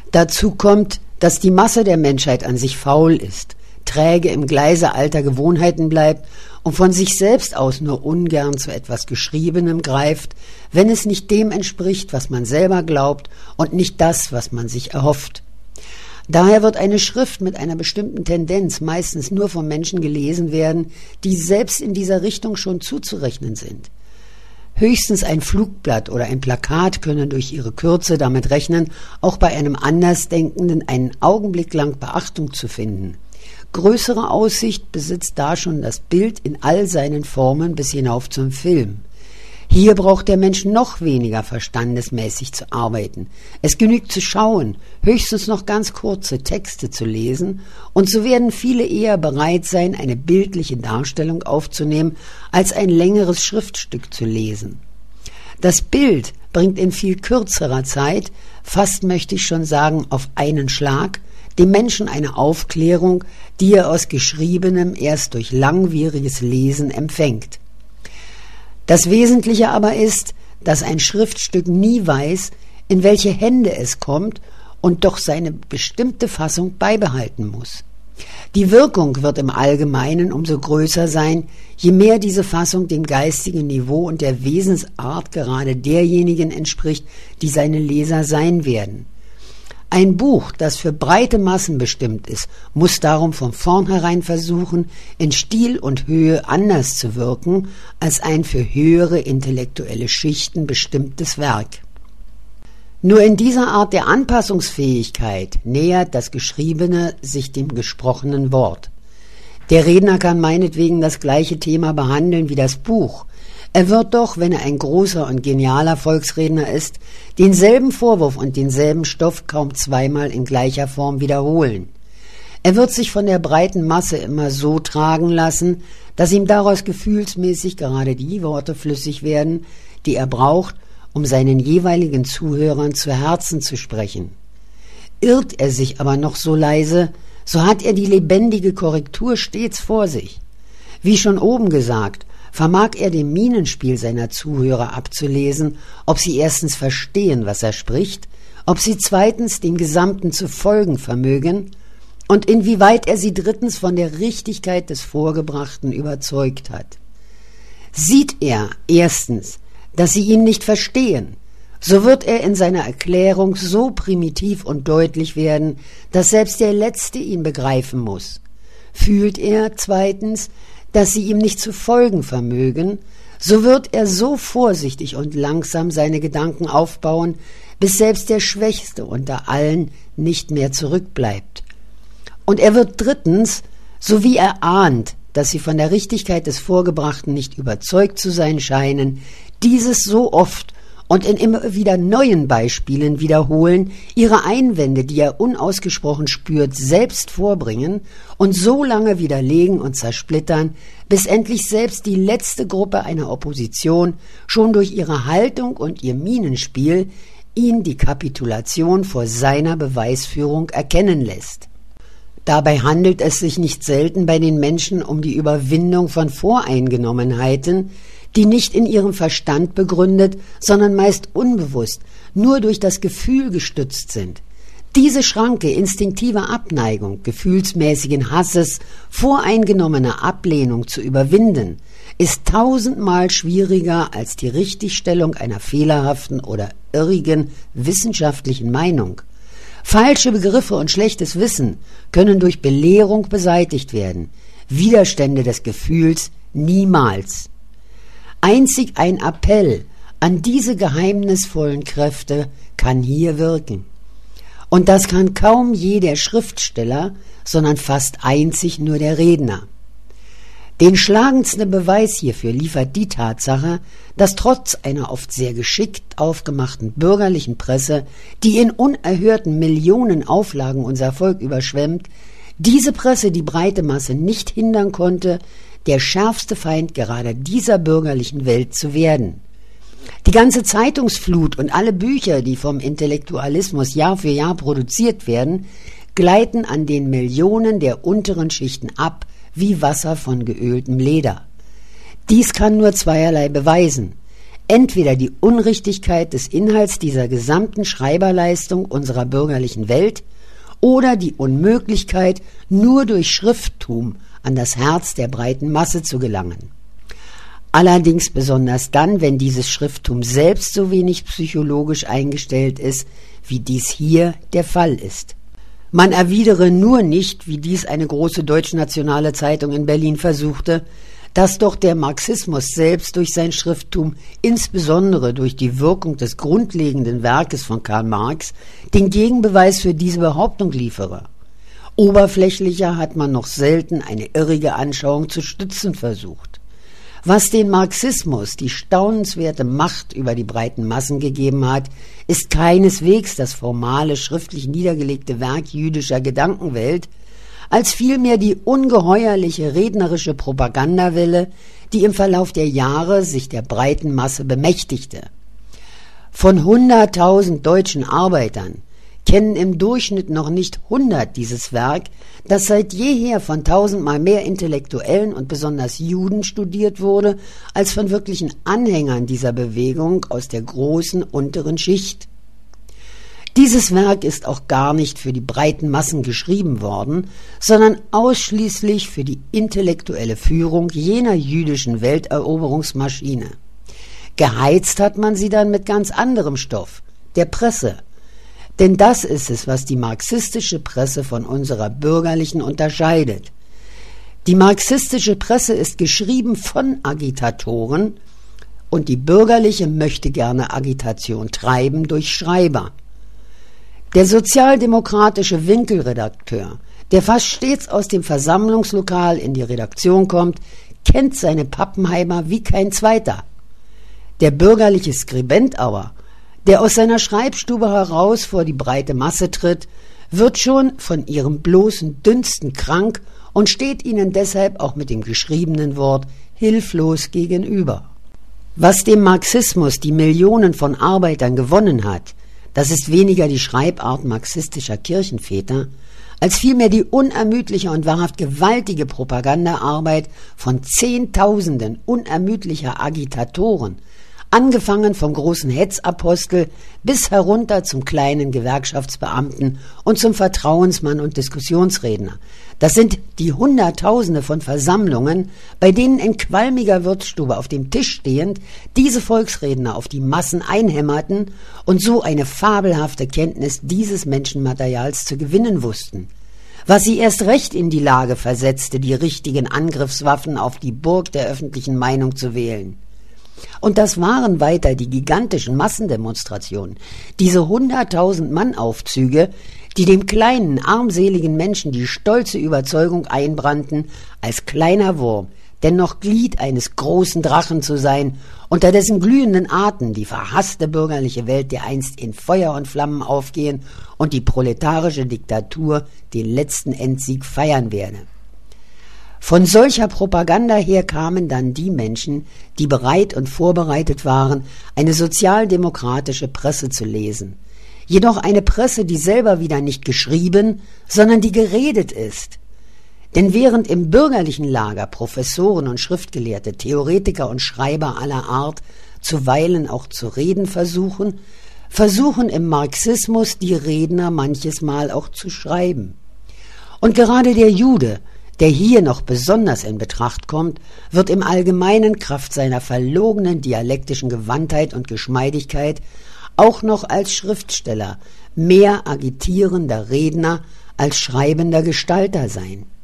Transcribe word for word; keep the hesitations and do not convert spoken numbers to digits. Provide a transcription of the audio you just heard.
Dazu kommt, dass die Masse der Menschheit an sich faul ist, träge im Gleise alter Gewohnheiten bleibt und von sich selbst aus nur ungern zu etwas Geschriebenem greift, wenn es nicht dem entspricht, was man selber glaubt und nicht das, was man sich erhofft. Daher wird eine Schrift mit einer bestimmten Tendenz meistens nur von Menschen gelesen werden, die selbst in dieser Richtung schon zuzurechnen sind. Höchstens ein Flugblatt oder ein Plakat können durch ihre Kürze damit rechnen, auch bei einem Andersdenkenden einen Augenblick lang Beachtung zu finden. Größere Aussicht besitzt da schon das Bild in all seinen Formen bis hinauf zum Film. Hier braucht der Mensch noch weniger verstandesmäßig zu arbeiten. Es genügt zu schauen, höchstens noch ganz kurze Texte zu lesen, und so werden viele eher bereit sein, eine bildliche Darstellung aufzunehmen, als ein längeres Schriftstück zu lesen. Das Bild bringt in viel kürzerer Zeit, fast möchte ich schon sagen auf einen Schlag, dem Menschen eine Aufklärung, die er aus Geschriebenem erst durch langwieriges Lesen empfängt. Das Wesentliche aber ist, dass ein Schriftstück nie weiß, in welche Hände es kommt und doch seine bestimmte Fassung beibehalten muss. Die Wirkung wird im Allgemeinen umso größer sein, je mehr diese Fassung dem geistigen Niveau und der Wesensart gerade derjenigen entspricht, die seine Leser sein werden. Ein Buch, das für breite Massen bestimmt ist, muss darum von vornherein versuchen, in Stil und Höhe anders zu wirken als ein für höhere intellektuelle Schichten bestimmtes Werk. Nur in dieser Art der Anpassungsfähigkeit nähert das Geschriebene sich dem gesprochenen Wort. Der Redner kann meinetwegen das gleiche Thema behandeln wie das Buch. Er wird doch, wenn er ein großer und genialer Volksredner ist, denselben Vorwurf und denselben Stoff kaum zweimal in gleicher Form wiederholen. Er wird sich von der breiten Masse immer so tragen lassen, dass ihm daraus gefühlsmäßig gerade die Worte flüssig werden, die er braucht, um seinen jeweiligen Zuhörern zu Herzen zu sprechen. Irrt er sich aber noch so leise, so hat er die lebendige Korrektur stets vor sich. Wie schon oben gesagt, vermag er dem Mienenspiel seiner Zuhörer abzulesen, ob sie erstens verstehen, was er spricht, ob sie zweitens dem Gesamten zu folgen vermögen und inwieweit er sie drittens von der Richtigkeit des Vorgebrachten überzeugt hat. Sieht er erstens, dass sie ihn nicht verstehen, so wird er in seiner Erklärung so primitiv und deutlich werden, dass selbst der Letzte ihn begreifen muss. Fühlt er zweitens, dass sie ihm nicht zu folgen vermögen, so wird er so vorsichtig und langsam seine Gedanken aufbauen, bis selbst der Schwächste unter allen nicht mehr zurückbleibt. Und er wird drittens, so wie er ahnt, dass sie von der Richtigkeit des Vorgebrachten nicht überzeugt zu sein scheinen, dieses so oft und in immer wieder neuen Beispielen wiederholen, ihre Einwände, die er unausgesprochen spürt, selbst vorbringen und so lange widerlegen und zersplittern, bis endlich selbst die letzte Gruppe einer Opposition schon durch ihre Haltung und ihr Mienenspiel ihn die Kapitulation vor seiner Beweisführung erkennen lässt. Dabei handelt es sich nicht selten bei den Menschen um die Überwindung von Voreingenommenheiten, die nicht in ihrem Verstand begründet, sondern meist unbewusst, nur durch das Gefühl gestützt sind. Diese Schranke instinktiver Abneigung, gefühlsmäßigen Hasses, voreingenommener Ablehnung zu überwinden, ist tausendmal schwieriger als die Richtigstellung einer fehlerhaften oder irrigen wissenschaftlichen Meinung. Falsche Begriffe und schlechtes Wissen können durch Belehrung beseitigt werden, Widerstände des Gefühls niemals. Einzig ein Appell an diese geheimnisvollen Kräfte kann hier wirken. Und das kann kaum je der Schriftsteller, sondern fast einzig nur der Redner. Den schlagendsten Beweis hierfür liefert die Tatsache, dass trotz einer oft sehr geschickt aufgemachten bürgerlichen Presse, die in unerhörten Millionen Auflagen unser Volk überschwemmt, diese Presse die breite Masse nicht hindern konnte, der schärfste Feind gerade dieser bürgerlichen Welt zu werden. Die ganze Zeitungsflut und alle Bücher, die vom Intellektualismus Jahr für Jahr produziert werden, gleiten an den Millionen der unteren Schichten ab, wie Wasser von geöltem Leder. Dies kann nur zweierlei beweisen. entweder die Unrichtigkeit des Inhalts dieser gesamten Schreiberleistung unserer bürgerlichen Welt oder die Unmöglichkeit, nur durch Schrifttum an das Herz der breiten Masse zu gelangen. Allerdings besonders dann, wenn dieses Schrifttum selbst so wenig psychologisch eingestellt ist, wie dies hier der Fall ist. Man erwidere nur nicht, wie dies eine große deutschnationale Zeitung in Berlin versuchte, dass doch der Marxismus selbst durch sein Schrifttum, insbesondere durch die Wirkung des grundlegenden Werkes von Karl Marx, den Gegenbeweis für diese Behauptung liefere. Oberflächlicher hat man noch selten eine irrige Anschauung zu stützen versucht. Was den Marxismus die staunenswerte Macht über die breiten Massen gegeben hat, ist keineswegs das formale, schriftlich niedergelegte Werk jüdischer Gedankenwelt, als vielmehr die ungeheuerliche rednerische Propagandawelle, die im Verlauf der Jahre sich der breiten Masse bemächtigte. Von hunderttausend deutschen Arbeitern kennen im Durchschnitt noch nicht hundert dieses Werk, das seit jeher von tausendmal mehr Intellektuellen und besonders Juden studiert wurde, als von wirklichen Anhängern dieser Bewegung aus der großen unteren Schicht. Dieses Werk ist auch gar nicht für die breiten Massen geschrieben worden, sondern ausschließlich für die intellektuelle Führung jener jüdischen Welteroberungsmaschine. Geheizt hat man sie dann mit ganz anderem Stoff, der Presse. Denn das ist es, was die marxistische Presse von unserer bürgerlichen unterscheidet. Die marxistische Presse ist geschrieben von Agitatoren und die bürgerliche möchte gerne Agitation treiben durch Schreiber. Der sozialdemokratische Winkelredakteur, der fast stets aus dem Versammlungslokal in die Redaktion kommt, kennt seine Pappenheimer wie kein zweiter. Der bürgerliche Skribent aber, der aus seiner Schreibstube heraus vor die breite Masse tritt, wird schon von ihrem bloßen Dünsten krank und steht ihnen deshalb auch mit dem geschriebenen Wort hilflos gegenüber. Was dem Marxismus die Millionen von Arbeitern gewonnen hat, das ist weniger die Schreibart marxistischer Kirchenväter, als vielmehr die unermüdliche und wahrhaft gewaltige Propagandaarbeit von Zehntausenden unermüdlicher Agitatoren, angefangen vom großen Hetzapostel bis herunter zum kleinen Gewerkschaftsbeamten und zum Vertrauensmann und Diskussionsredner. Das sind die Hunderttausende von Versammlungen, bei denen in qualmiger Wirtsstube auf dem Tisch stehend diese Volksredner auf die Massen einhämmerten und so eine fabelhafte Kenntnis dieses Menschenmaterials zu gewinnen wussten, was sie erst recht in die Lage versetzte, die richtigen Angriffswaffen auf die Burg der öffentlichen Meinung zu wählen. Und das waren weiter die gigantischen Massendemonstrationen, diese hunderttausend Mann-Aufzüge, die dem kleinen, armseligen Menschen die stolze Überzeugung einbrannten, als kleiner Wurm dennoch Glied eines großen Drachen zu sein, unter dessen glühenden Atem die verhasste bürgerliche Welt dereinst in Feuer und Flammen aufgehen und die proletarische Diktatur den letzten Endsieg feiern werde. Von solcher Propaganda her kamen dann die Menschen, die bereit und vorbereitet waren, eine sozialdemokratische Presse zu lesen. Jedoch eine Presse, die selber wieder nicht geschrieben, sondern die geredet ist. Denn während im bürgerlichen Lager Professoren und Schriftgelehrte, Theoretiker und Schreiber aller Art zuweilen auch zu reden versuchen, versuchen im Marxismus die Redner manches Mal auch zu schreiben. Und gerade der Jude, der hier noch besonders in Betracht kommt, wird im Allgemeinen Kraft seiner verlogenen dialektischen Gewandtheit und Geschmeidigkeit auch noch als Schriftsteller mehr agitierender Redner als schreibender Gestalter sein.